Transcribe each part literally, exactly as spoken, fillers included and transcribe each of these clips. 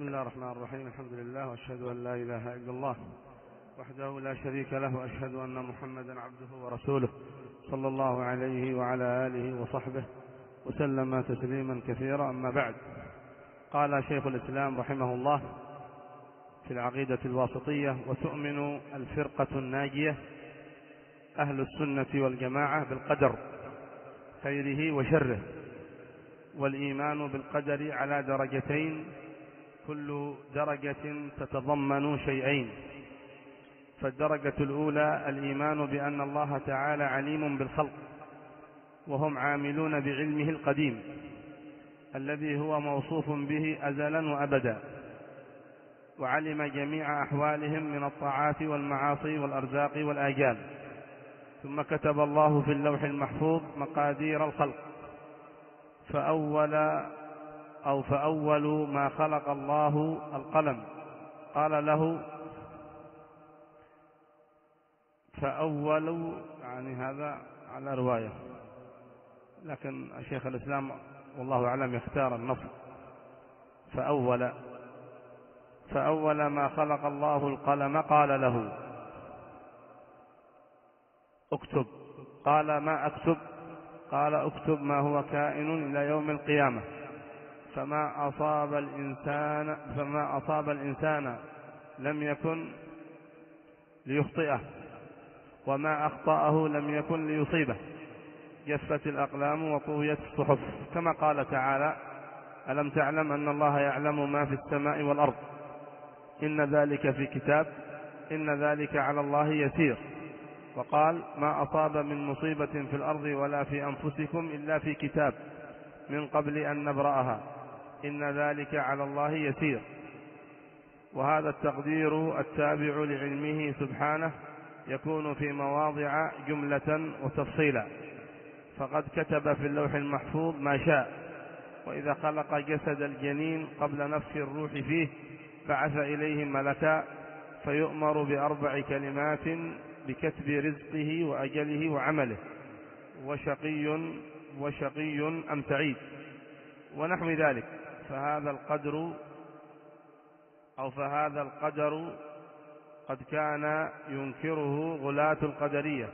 بسم الله الرحمن الرحيم. الحمد لله وأشهد أن لا إله إلا الله وحده لا شريك له، وأشهد أن محمدا عبده ورسوله صلى الله عليه وعلى آله وصحبه وسلم تسليما كثيرا. أما بعد، قال شيخ الإسلام رحمه الله في العقيدة الواسطية: وتؤمن الفرقة الناجية أهل السنة والجماعة بالقدر خيره وشره، والإيمان بالقدر على درجتين، كل درجة تتضمن شيئين. فالدرجة الأولى الإيمان بأن الله تعالى عليم بالخلق، وهم عاملون بعلمه القديم الذي هو موصوف به أزلا وأبدا، وعلم جميع أحوالهم من الطاعات والمعاصي والأرزاق والآجال. ثم كتب الله في اللوح المحفوظ مقادير الخلق، فأول أو فأول ما خلق الله القلم، قال له فأول، يعني هذا على رواية، لكن شيخ الإسلام والله أعلم يختار النص فأول فأول ما خلق الله القلم قال له اكتب، قال ما أكتب؟ قال اكتب ما هو كائن إلى يوم القيامة، فما أصاب الإنسان فما أصاب الإنسان لم يكن ليخطئه، وما أخطأه لم يكن ليصيبه. جفت الأقلام وطويت الصحف، كما قال تعالى: ألم تعلم أن الله يعلم ما في السماء والأرض، إن ذلك في كتاب، إن ذلك على الله يسير. وقال: ما أصاب من مصيبة في الأرض ولا في أنفسكم إلا في كتاب من قبل أن نبرأها، إن ذلك على الله يسير. وهذا التقدير التابع لعلمه سبحانه يكون في مواضع جملة وتفصيلا، فقد كتب في اللوح المحفوظ ما شاء. وإذا خلق جسد الجنين قبل نفخ الروح فيه بعث إليه ملكا، فيؤمر بأربع كلمات بكتب رزقه وأجله وعمله، وشقي وشقي أم سعيد، ونحو ذلك. فهذا القدر أو فهذا القدر قد كان ينكره غلاة القدرية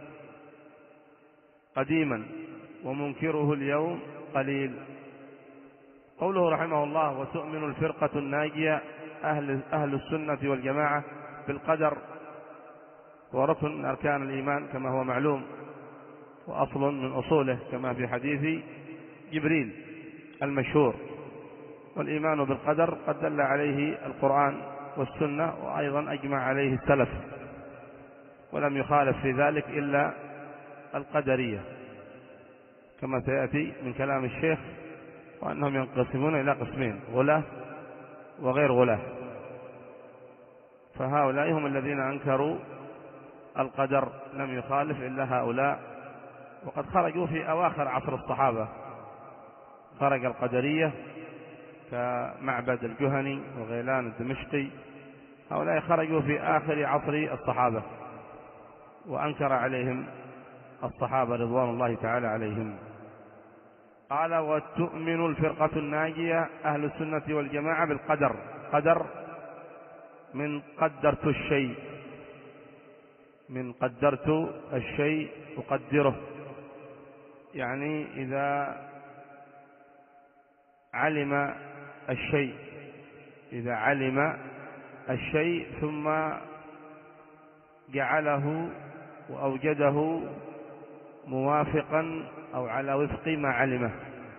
قديما، ومنكره اليوم قليل. قوله رحمه الله: وتؤمن الفرقة الناجية أهل, أهل السنة والجماعة بالقدر، وركن من أركان الإيمان كما هو معلوم، وأصل من أصوله كما في حديث جبريل المشهور. والإيمان بالقدر قد دل عليه القرآن والسنة، وأيضا أجمع عليه السلف، ولم يخالف في ذلك إلا القدرية كما سيأتي من كلام الشيخ، وأنهم ينقسمون إلى قسمين: غلاة وغير غلاة. فهؤلاء هم الذين أنكروا القدر، لم يخالف إلا هؤلاء، وقد خرجوا في أواخر عصر الصحابة. خرج القدرية كمعبد الجهني وغيلان الدمشقي، هؤلاء خرجوا في آخر عصر الصحابة، وأنكر عليهم الصحابة رضوان الله تعالى عليهم. قال: وتؤمن الفرقة الناجية أهل السنة والجماعة بالقدر. قدر من قدرت الشيء، من قدرت الشيء أقدره، يعني إذا علم الشيء إذا علم الشيء ثم جعله وأوجده موافقا أو على وفق ما علمه.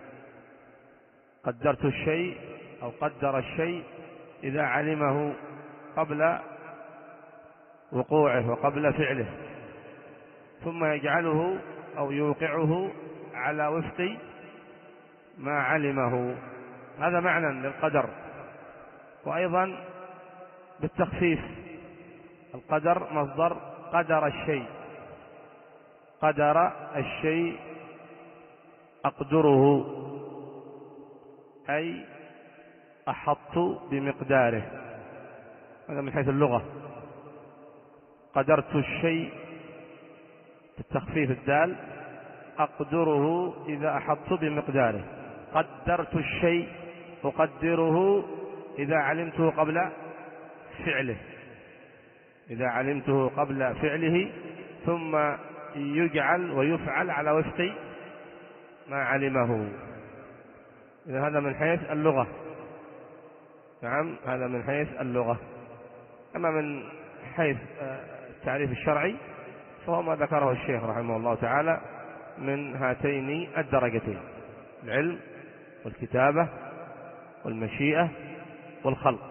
قدرت الشيء أو قدر الشيء إذا علمه قبل وقوعه وقبل فعله، ثم يجعله أو يوقعه على وفق ما علمه. هذا معنى للقدر. وأيضا بالتخفيف، القدر مصدر قدر الشيء، قدر الشيء أقدره، أي أحط بمقداره. هذا من حيث اللغة. قدرت الشيء بالتخفيف الدال، أقدره إذا أحط بمقداره. قدرت الشيء أقدره إذا علمته قبل فعله، إذا علمته قبل فعله ثم يجعل ويفعل على وفق ما علمه. إذا هذا من حيث اللغة. نعم، هذا من حيث اللغة. أما من حيث التعريف الشرعي فهو ما ذكره الشيخ رحمه الله تعالى من هاتين الدرجتين: العلم والكتابة والمشيئة والخلق.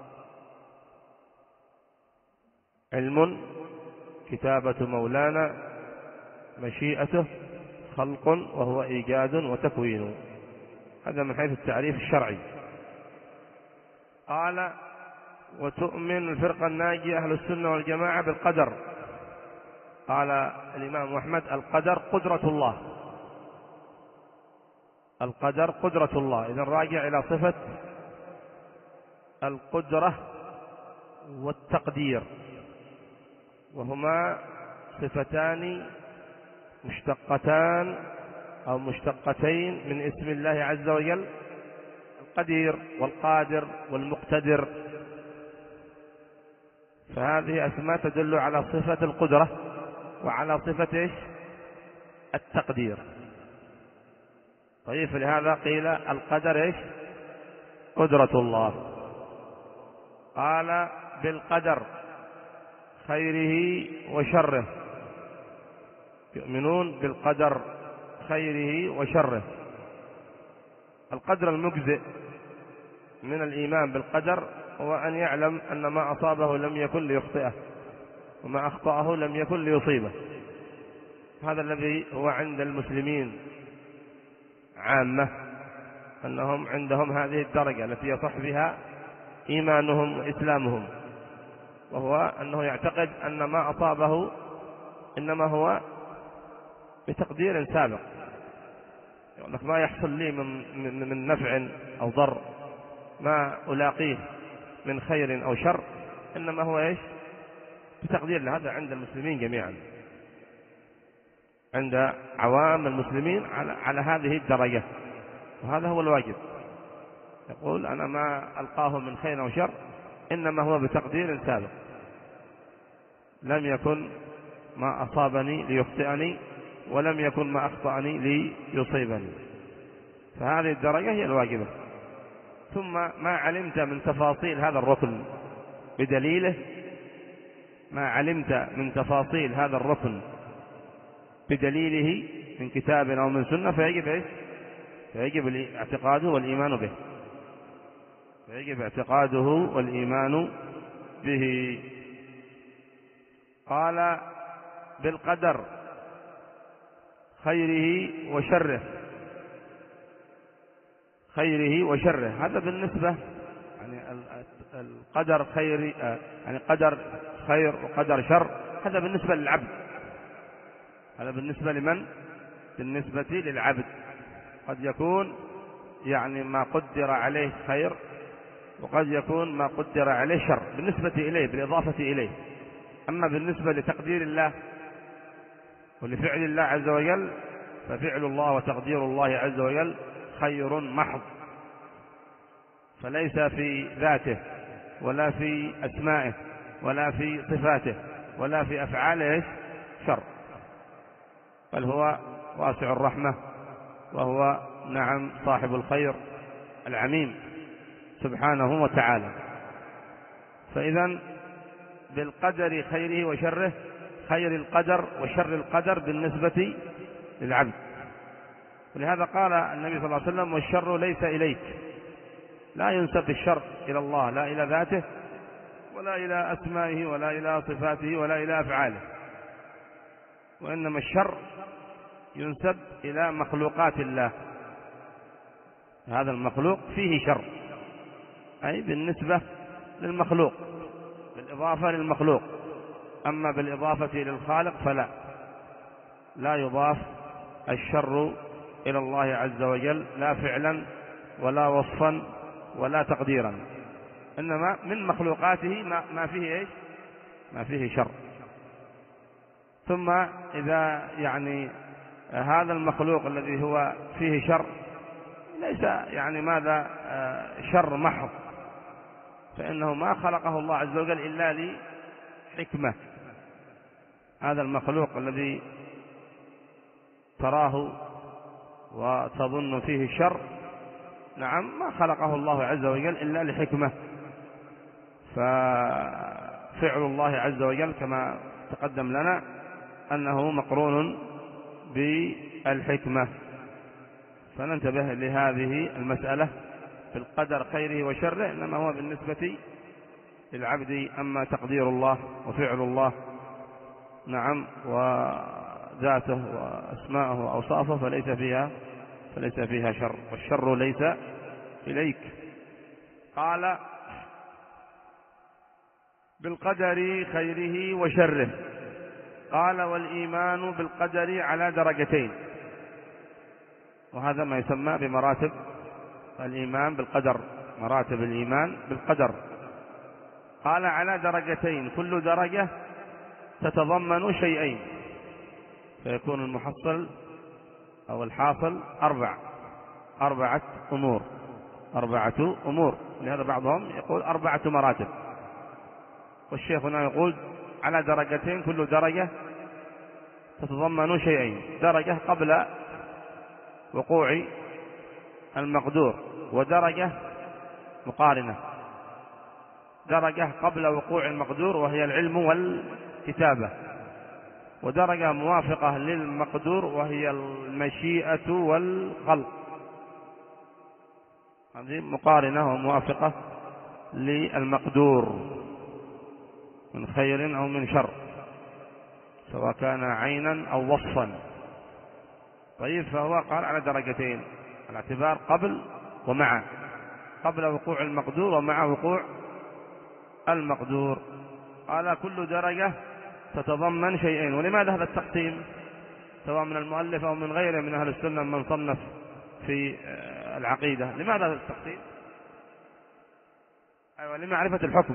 علم، كتابة مولانا، مشيئته، خلق وهو إيجاد وتكوين. هذا من حيث التعريف الشرعي. قال: وتؤمن الفرقة الناجية أهل السنة والجماعة بالقدر. قال الإمام أحمد: القدر قدرة الله. القدر قدرة الله. إذن راجع إلى صفة القدرة والتقدير، وهما صفتان مشتقتان أو مشتقتين من اسم الله عز وجل: القدير والقادر والمقتدر. فهذه أسماء تدل على صفة القدرة وعلى صفة إيش؟ التقدير. طيب، فلهذا قيل القدر إيش؟ قدرة الله. قال: بالقدر خيره وشره. يؤمنون بالقدر خيره وشره. القدر المجزئ من الإيمان بالقدر هو أن يعلم أن ما أصابه لم يكن ليخطئه، وما أخطأه لم يكن ليصيبه. هذا الذي هو عند المسلمين عامة، أنهم عندهم هذه الدرجة التي يصح بها إيمانهم وإسلامهم، وهو أنه يعتقد أن ما أصابه إنما هو بتقدير سابق. يقول لك: ما يحصل لي من, من نفع أو ضر، ما ألاقيه من خير أو شر، إنما هو إيش؟ بتقدير. هذا عند المسلمين جميعا، عند عوام المسلمين على, على هذه الدرجة، وهذا هو الواجب. يقول: أنا ما ألقاه من خير أو شر إنما هو بتقدير سابق، لم يكن ما أصابني ليخطئني، ولم يكن ما أخطأني ليصيبني. فهذه الدرجة هي الواجبة. ثم ما علمت من تفاصيل هذا الركن بدليله، ما علمت من تفاصيل هذا الركن بدليله من كتاب أو من سنة، فيجب إيش؟ فيجب اعتقاده والإيمان به، فيجب اعتقاده والإيمان به. قال: بالقدر خيره وشره. خيره وشره هذا بالنسبة يعني القدر خير، يعني قدر خير وقدر شر، هذا بالنسبة للعبد. هذا بالنسبة لمن؟ بالنسبة للعبد. قد يكون يعني ما قدر عليه خير، وقد يكون ما قدر عليه شر بالنسبة إليه، بالإضافة إليه. أما بالنسبة لتقدير الله ولفعل الله عز وجل، ففعل الله وتقدير الله عز وجل خير محض، فليس في ذاته ولا في أسمائه ولا في صفاته ولا في أفعاله شر، بل هو واسع الرحمة، وهو نعم صاحب الخير العميم سبحانه وتعالى. فإذا بالقدر خيره وشره، خير القدر وشر القدر بالنسبة للعبد. ولهذا قال النبي صلى الله عليه وسلم: والشر ليس إليك. لا ينسب الشر إلى الله، لا إلى ذاته ولا إلى أسمائه ولا إلى صفاته ولا إلى أفعاله، وإنما الشر ينسب إلى مخلوقات الله. هذا المخلوق فيه شر، أي بالنسبة للمخلوق، بالإضافة للمخلوق. أما بالإضافة للخالق فلا، لا يضاف الشر إلى الله عز وجل، لا فعلا ولا وصفا ولا تقديرا، إنما من مخلوقاته ما, ما فيه إيش؟ ما فيه شر. ثم إذا يعني هذا المخلوق الذي هو فيه شر ليس يعني ماذا شر محض، فإنه ما خلقه الله عز وجل إلا لحكمة. هذا المخلوق الذي تراه وتظن فيه الشر، نعم ما خلقه الله عز وجل إلا لحكمة. ففعل الله عز وجل كما تقدم لنا أنه مقرون بالحكمة. فننتبه لهذه المسألة في القدر خيره وشره، إنما هو بالنسبة للعبد، أما تقدير الله وفعل الله نعم وذاته وأسماءه وأوصافه فليس فيها فليس فيها شر، والشر ليس إليك. قال بالقدر خيره وشره. قال والإيمان بالقدر على درجتين، وهذا ما يسمى بمراتب الإيمان بالقدر، مراتب الإيمان بالقدر. قال على درجتين، كل درجة تتضمن شيئين، فيكون المحصل أو الحاصل أربع أربعة أمور أربعة أمور لهذا بعضهم يقول أربعة مراتب، والشيخ هنا يقول على درجتين، كل درجة تتضمن شيئين، درجة قبل وقوع المقدور، ودرجة مقارنة، درجة قبل وقوع المقدور وهي العلم والكتابة، ودرجة موافقة للمقدور وهي المشيئة والخلق. هذه مقارنة وموافقة للمقدور من خير أو من شر، سواء كان عينا أو وصفا. طيب، فهو قال على درجتين، على اعتبار قبل ومع، قبل وقوع المقدور ومع وقوع المقدور. قال كل درجة تتضمن شيئين. ولماذا هذا التقسيم سواء من المؤلف أو من غيره من أهل السنة من صنف في العقيدة؟ لماذا هذا التقسيم؟ أيوة، لمعرفة الحكم،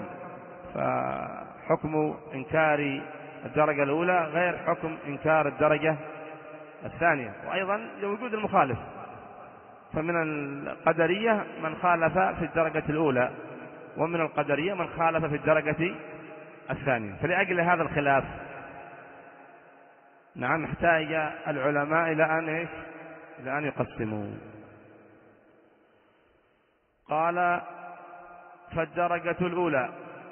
فحكم إنكار الدرجة الأولى غير حكم إنكار الدرجة الثانية، وأيضا لوجود المخالف، فمن القدرية من خالف في الدرجة الأولى، ومن القدرية من خالف في الدرجة الثانية. فلأجل هذا الخلاف نعم احتاج العلماء إلى أن إيش؟ إلى أن يقسموا. قال فالدرجة الأولى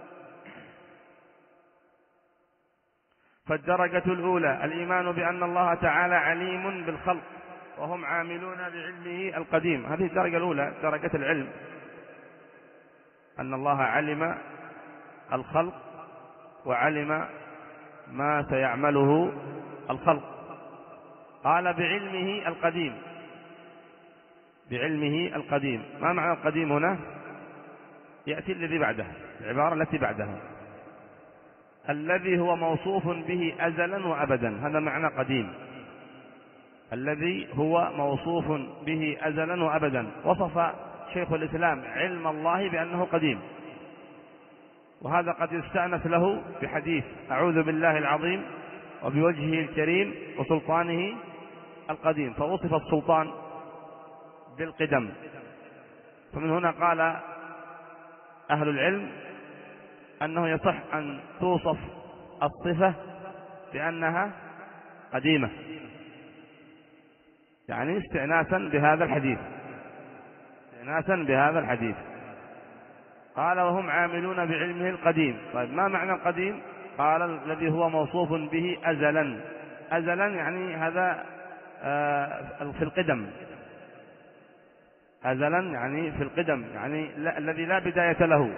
فالدرجة الأولى الإيمان بأن الله تعالى عليم بالخلق وهم عاملون بعلمه القديم. هذه الدرجة الأولى، درجة العلم، أن الله علم الخلق وعلم ما سيعمله الخلق. قال بعلمه القديم، بعلمه القديم. ما معنى القديم هنا؟ يأتي الذي بعده، العبارة التي بعدها، الذي هو موصوف به أزلا وأبدا، هذا معنى قديم، الذي هو موصوف به أزلا وأبدا. وصف شيخ الإسلام علم الله بأنه قديم، وهذا قد يستأنس له بحديث أعوذ بالله العظيم وبوجهه الكريم وسلطانه القديم، فوصف السلطان بالقدم. فمن هنا قال أهل العلم أنه يصح أن توصف الصفة بأنها قديمة، يعني استئناسا بهذا الحديث، استئناسا بهذا الحديث. قال وهم عاملون بعلمه القديم. طيب، ما معنى القديم؟ قال الذي هو موصوف به أزلا، أزلا يعني هذا في القدم، أزلا يعني في القدم، يعني لا الذي لا بداية له،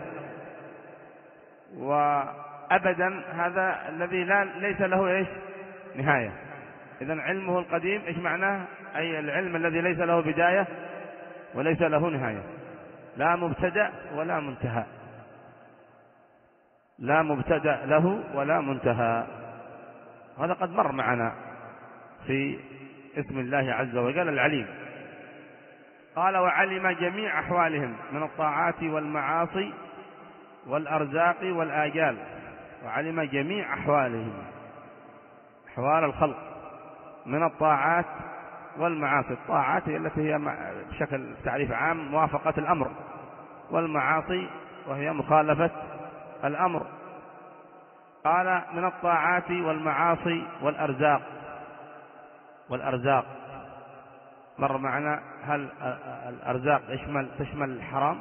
وأبدا هذا الذي لا ليس له إيش نهاية. إذن علمه القديم إيش معناه؟ أي العلم الذي ليس له بداية وليس له نهاية، لا مبتدأ ولا منتهى، لا مبتدأ له ولا منتهى. هذا قد مر معنا في اسم الله عز وجل العليم. قال وعلم جميع أحوالهم من الطاعات والمعاصي والأرزاق والآجال. وعلم جميع أحوالهم، أحوال الخلق، من الطاعات والمعاصي. الطاعات هي التي هي بشكل تعريف عام موافقة الأمر، والمعاصي وهي مخالفة الأمر. قال من الطاعات والمعاصي والأرزاق. والأرزاق مر معنا، هل الأرزاق يشمل تشمل الحرام؟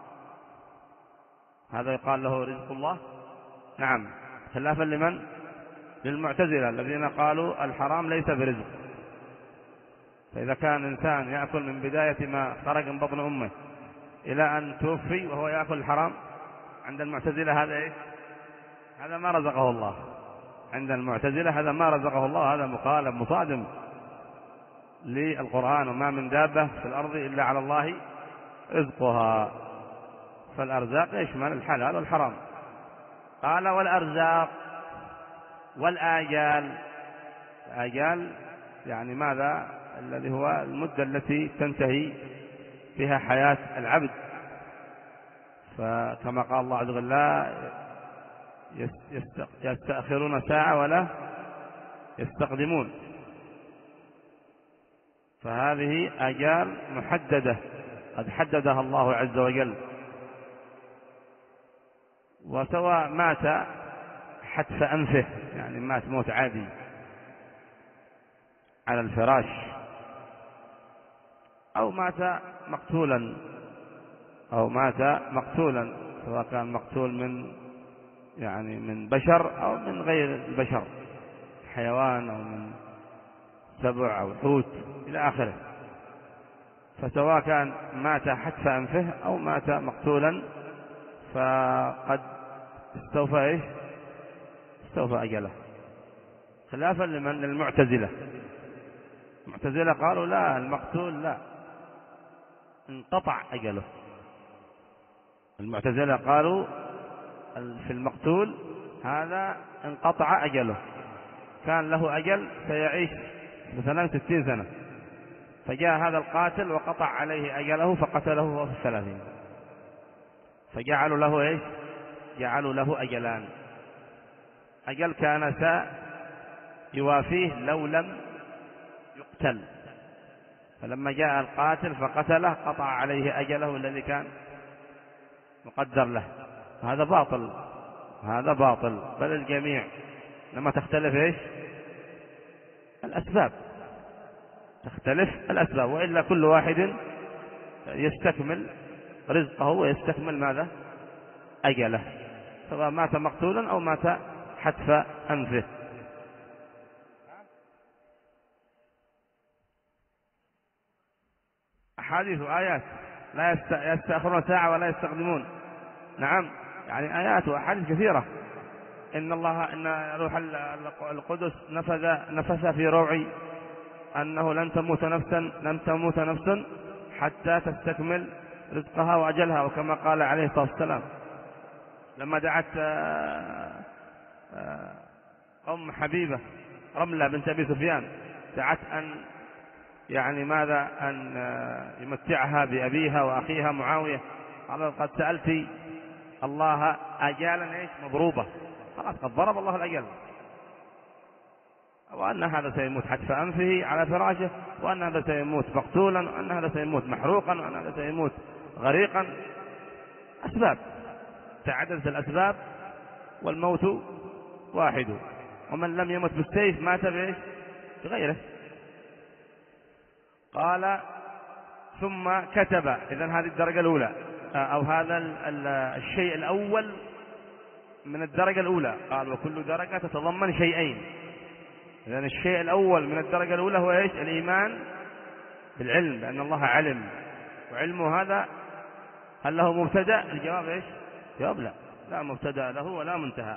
هذا يقال له رزق الله؟ نعم، خلافا لمن؟ للمعتزلة الذين قالوا الحرام ليس برزق. فإذا كان إنسان يأكل من بداية ما خرج من بطن أمه إلى أن توفي وهو يأكل الحرام، عند المعتزلة هذا إيه؟ هذا ما رزقه الله. عند المعتزلة هذا ما رزقه الله، هذا مخالف مصادم للقرآن. وما من دابة في الأرض إلا على الله رزقها. فالأرزاق يشمل الحلال والحرام. قال والأرزاق والآجال. الآجال يعني ماذا؟ الذي هو المدة التي تنتهي فيها حياة العبد. فكما قال الله عز وجل لا يستأخرون ساعة ولا يستقدمون. فهذه آجال محددة قد حددها الله عز وجل. وسواء مات حتف أنفه، يعني مات موت عادي على الفراش، أو مات مقتولا أو مات مقتولا سواء كان مقتول من يعني من بشر أو من غير البشر، حيوان أو من سبع أو حوت إلى آخره. فسواء كان مات حتف أنفه أو مات مقتولا فقد استوفى إيش؟ استوفى أجله، خلافا لمن؟ للمعتزلة. المعتزلة قالوا لا، المقتول لا، انقطع أجله. المعتزلة قالوا في المقتول هذا انقطع أجله، كان له أجل سيعيش مثلا ستين سنة، فجاء هذا القاتل وقطع عليه أجله فقتله وهو في الثلاثين، فجعلوا له إيش؟ جعلوا له أجلان. أجل كان سيوافيه لو لم يقتل، فلما جاء القاتل فقتله قطع عليه أجله الذي كان مقدر له. هذا باطل، هذا باطل. بل الجميع لما تختلف إيش؟ الأسباب، تختلف الأسباب، وإلا كل واحد يستكمل رزقه ويستكمل ماذا؟ أجله، سواء مات مقتولا أو مات حتف أنفه. أحاديث وآيات لا يستأخرون ساعة ولا يستقدمون. نعم، يعني آيات وأحاديث كثيرة. إن الله إن روح القدس نفذ نفث في روعي أنه لن تموت نفسا لن تموت نفس حتى تستكمل رزقها وأجلها، وكما قال عليه الصلاة والسلام لما دعت أم حبيبة رملة بنت أبي سفيان، دعت أن يعني ماذا؟ أن يمتعها بأبيها وأخيها معاوية. قال قد سألت الله أجالا إيش؟ مضروبة، خلاص قد ضرب الله الأجل، وأن هذا سيموت حتف أنفه على فراشه، وأن هذا سيموت مقتولا، وأن هذا سيموت محروقا، وأن هذا سيموت غريقا. أسباب، تعددت الأسباب والموت واحد. ومن لم يمت بالسيف مات بإيش؟ بغيره. قال ثم كتب. إذن هذه الدرجة الأولى، أو هذا الشيء الأول من الدرجة الأولى. قال وكل درجة تتضمن شيئين. إذن الشيء الأول من الدرجة الأولى هو إيش؟ الإيمان بالعلم، لأن الله علم، وعلمه هذا هل له مبتدأ؟ الجواب إيش؟ جواب لا، لا مبتدأ له ولا منتهى.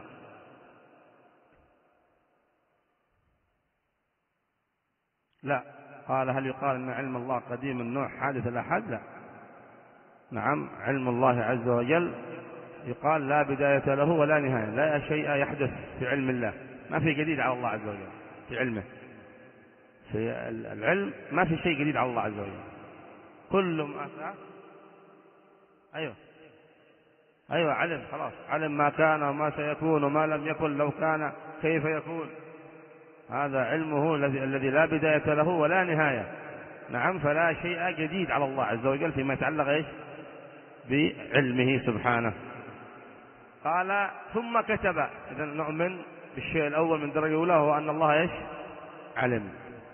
لا. قال هل يقال أن علم الله قديم النوع حادث الأحد؟ لا. نعم، علم الله عز وجل يقال لا بداية له ولا نهاية، لا شيء يحدث في علم الله، ما في جديد على الله عز وجل في علمه. في العلم ما في شيء جديد على الله عز وجل، كل ما أيوه أيوه علم، خلاص علم ما كان وما سيكون وما لم يكن لو كان كيف يكون. هذا علمه الذي لا بداية له ولا نهاية. نعم، فلا شيء جديد على الله عز وجل فيما يتعلق إيش؟ بعلمه سبحانه. قال ثم كتب. إذا نؤمن بالشيء الأول من درجة أولى، هو أن الله إيش؟ علم،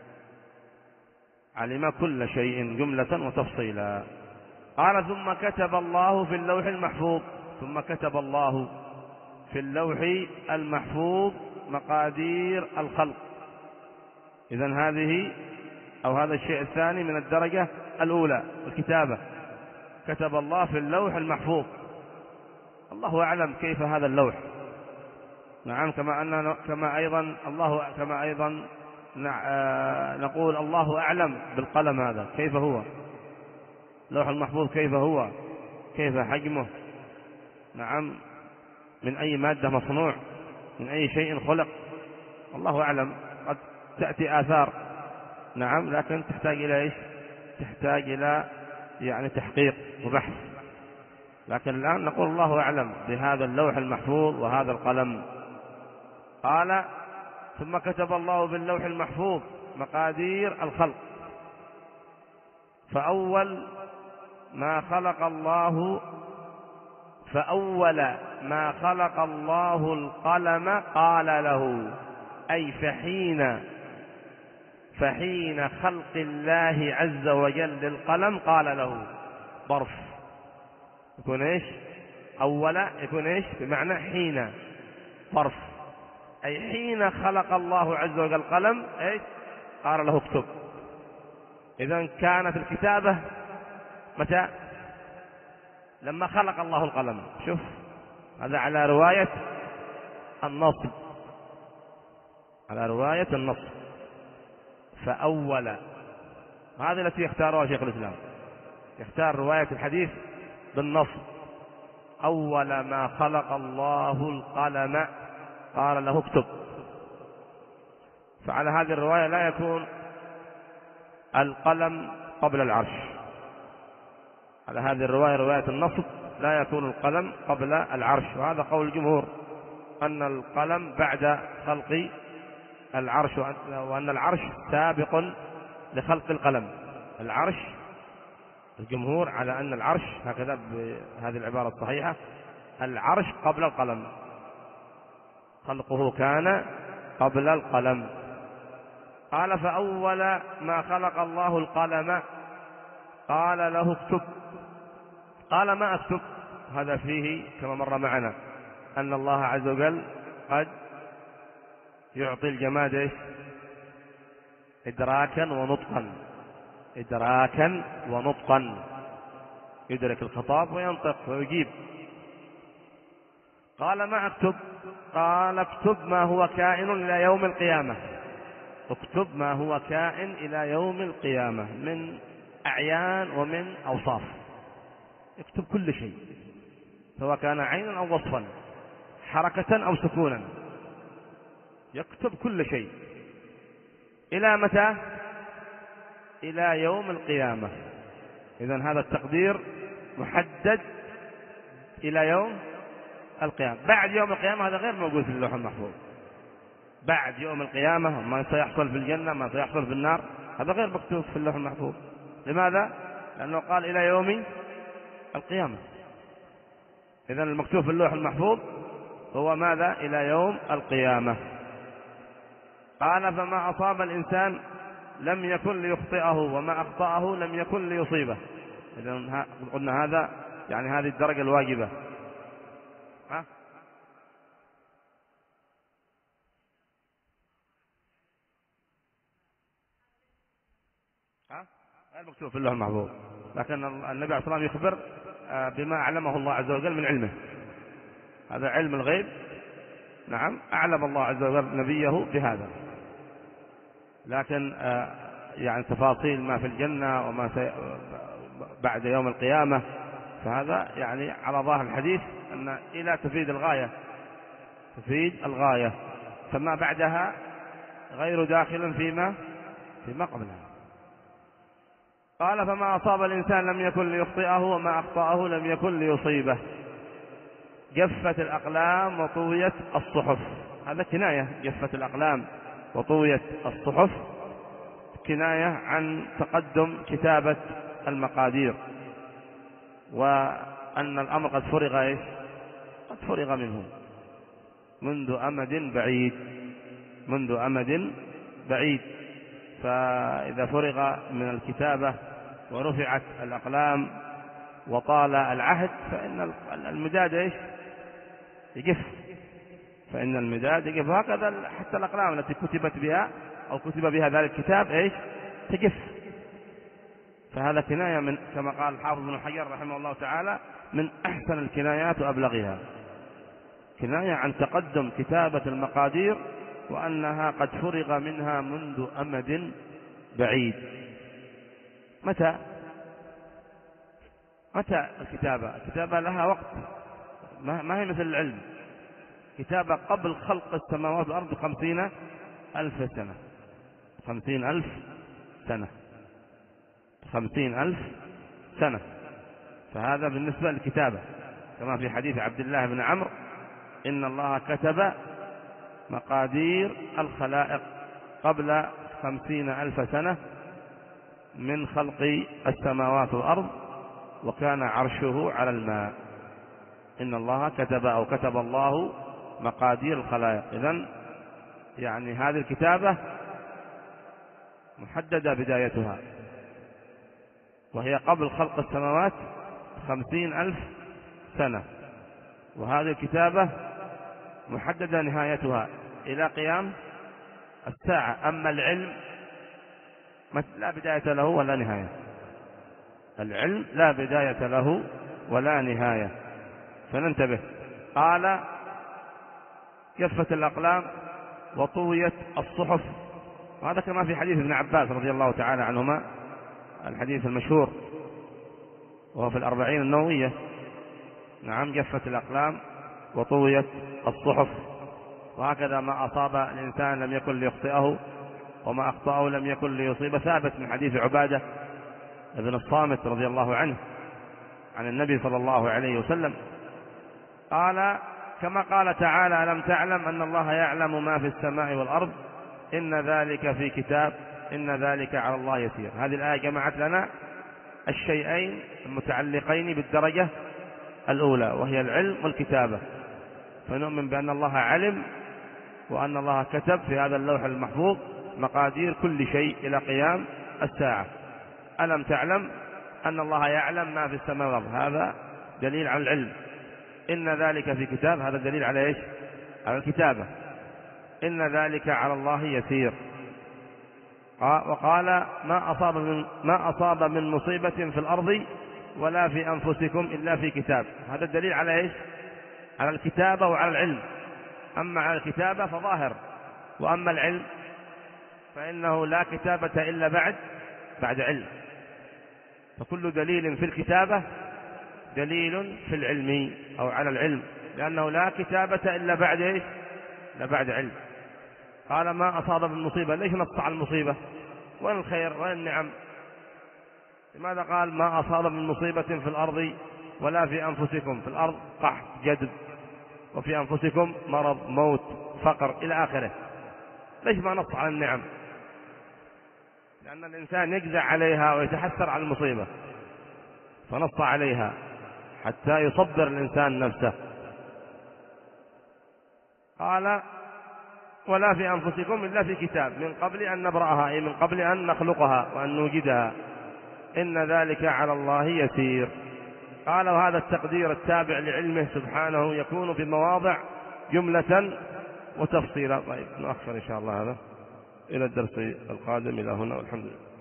علم كل شيء جملة وتفصيلا. قال ثم كتب الله في اللوح المحفوظ. ثم كتب الله في اللوح المحفوظ مقادير الخلق. إذن هذه أو هذا الشيء الثاني من الدرجة الأولى، الكتابة. كتب الله في اللوح المحفوظ. الله أعلم كيف هذا اللوح. نعم، كما أننا كما أيضا الله كما أيضا نقول الله أعلم بالقلم هذا كيف هو، اللوح المحفوظ كيف هو، كيف حجمه، نعم، من أي مادة مصنوع، من أي شيء خلق، الله أعلم. قد تأتي آثار، نعم، لكن تحتاج إلى إيش؟ تحتاج إلى يعني تحقيق وبحث. لكن الآن نقول الله أعلم بهذا اللوح المحفوظ وهذا القلم. قال ثم كتب الله باللوح المحفوظ مقادير الخلق. فأول ما خلق الله فأول ما خلق الله القلم قال له، أي فحين فحين خلق الله عز وجل للقلم قال له ظرف، يكون إيش؟ أول يكون إيش؟ بمعنى حين، ظرف، أي حين خلق الله عز وجل القلم إيش؟ قال له اكتب. إذن كانت الكتابة متى؟ لما خلق الله القلم. شوف، هذا على رواية النصب، على رواية النصب. فأول، هذه التي يختارها شيخ الإسلام، يختار رواية الحديث بالنصب. أول ما خلق الله القلم قال له اكتب. فعلى هذه الرواية لا يكون القلم قبل العرش. على هذه الرواية رواية النصب لا يكون القلم قبل العرش، وهذا قول الجمهور أن القلم بعد خلق العرش، وأن العرش سابق لخلق القلم. العرش، الجمهور على أن العرش هكذا بهذه العبارة الصحيحة، العرش قبل القلم، خلقه كان قبل القلم. قال فأول ما خلق الله القلم قال له اكتب. قال ما اكتب؟ هذا فيه كما مر معنا أن الله عز وجل قد يعطي الجماد إيش؟ إدراكا ونطقا، إدراكا ونطقا، يدرك الخطاب وينطق ويجيب. قال ما اكتب؟ قال اكتب ما هو كائن إلى يوم القيامة. اكتب ما هو كائن إلى يوم القيامة من أعيان ومن أوصاف. اكتب كل شيء، سواء كان عينا أو وصفا، حركة أو سكونا، يكتب كل شيء. إلى متى؟ إلى يوم القيامة. إذن هذا التقدير محدد إلى يوم القيامة. بعد يوم القيامة هذا غير موجود في اللوح المحفوظ. بعد يوم القيامة ما سيحصل في الجنة، ما سيحصل في النار، هذا غير مكتوب في اللوح المحفوظ. لماذا؟ لأنه قال إلى يوم القيامة. إذن المكتوب في اللوح المحفوظ هو ماذا؟ إلى يوم القيامة. قال فما أصاب الإنسان لم يكن ليخطئه، وما أخطأه لم يكن ليصيبه. إذن قلنا هذا يعني هذه الدرجة الواجبة. ها؟ ها؟ غير مكتوب في اللوح المحفوظ، لكن النبي عليه الصلاة والسلام يخبر بما أعلمه الله عز وجل من علمه. هذا علم الغيب، نعم، أعلم الله عز وجل نبيه بهذا. لكن يعني تفاصيل ما في الجنة وما بعد يوم القيامة، فهذا يعني على ظاهر الحديث أن إلى تفيد الغاية، تفيد الغاية، فما بعدها غير داخل فيما فيما قبلها. قال فما أصاب الإنسان لم يكن ليخطئه، وما أخطأه لم يكن ليصيبه. جفت الأقلام وطويت الصحف. هذا كناية، جفت الأقلام وطويت الصحف كناية عن تقدم كتابة المقادير، وأن الأمر قد فرغ إيش؟ قد فرغ منه منذ أمد بعيد منذ أمد بعيد. فإذا فرغ من الكتابة ورفعت الأقلام وطال العهد فإن المداد إيش يقف فإن المداد يقف. هكذا حتى الأقلام التي كتبت بها أو كتب بها ذلك الكتاب إيش تقف. فهذا كناية من كما قال الحافظ بن حجر رحمه الله تعالى من أحسن الكنايات وأبلغها، كناية عن تقدم كتابة المقادير وأنها قد فرغ منها منذ أمد بعيد. متى متى الكتابة؟ الكتابة لها وقت، ما هي مثل العلم. كتابة قبل خلق السماوات والأرض خمسين ألف سنة خمسين ألف سنة خمسين ألف سنة. فهذا بالنسبة للكتابة، كما في حديث عبد الله بن عمرو إن الله كتب مقادير الخلائق قبل خمسين ألف سنة من خلق السماوات والأرض وكان عرشه على الماء. إن الله كتب أو كتب الله مقادير الخلائق. إذن يعني هذه الكتابة محددة بدايتها وهي قبل خلق السماوات خمسين ألف سنة، وهذه الكتابة محددة نهايتها إلى قيام الساعة. أما العلم لا بداية له ولا نهاية، العلم لا بداية له ولا نهاية. فننتبه. قال كفت الأقلام وطويت الصحف، وهذا كما في حديث ابن عباس رضي الله تعالى عنهما، الحديث المشهور وهو في الأربعين النووية. نعم، جفت الأقلام وطويت الصحف. وهكذا ما أصاب الإنسان لم يكن ليخطئه وما أخطأه لم يكن ليصيب، ثابت من حديث عبادة ابن الصامت رضي الله عنه عن النبي صلى الله عليه وسلم قال كما قال تعالى ألم تعلم أن الله يعلم ما في السماء والأرض إن ذلك في كتاب إن ذلك على الله يسير. هذه الآية جمعت لنا الشيئين المتعلقين بالدرجة الأولى وهي العلم والكتابة. فنؤمن بأن الله علم وأن الله كتب في هذا اللوح المحفوظ مقادير كل شيء إلى قيام الساعة. ألم تعلم أن الله يعلم ما في السماء والأرض، هذا دليل على العلم. إن ذلك في كتاب، هذا دليل على إيش؟ على الكتابة. إن ذلك على الله يسير. وقال ما أصاب من, ما أصاب من مصيبة في الأرض ولا في أنفسكم إلا في كتاب. هذا الدليل على إيش؟ على الكتابة وعلى العلم. أما على الكتابة فظاهر، وأما العلم فإنه لا كتابة إلا بعد بعد علم. فكل دليل في الكتابة دليل في العلم أو على العلم، لأنه لا كتابة إلا بعد إيش؟ إلا بعد علم. قال ما أصاب من مصيبة، ليش نص على المصيبة؟ وين الخير وين النعم؟ لماذا قال ما أصاب من مصيبة في الأرض ولا في أنفسكم؟ في الأرض قحط جدب، وفي أنفسكم مرض موت فقر إلى آخره. ليش ما نص على النعم؟ لأن الإنسان يجزع عليها ويتحسر على المصيبة، فنص عليها حتى يصبر الإنسان نفسه. قال ولا في أنفسكم إلا في كتاب من قبل أن نبرأها، أي من قبل أن نخلقها وأن نوجدها. إن ذلك على الله يسير. قال وهذا التقدير التابع لعلمه سبحانه يكون في مواضع جملة وتفصيلا. طيب نؤخر إن شاء الله هذا إلى الدرس القادم. إلى هنا والحمد لله.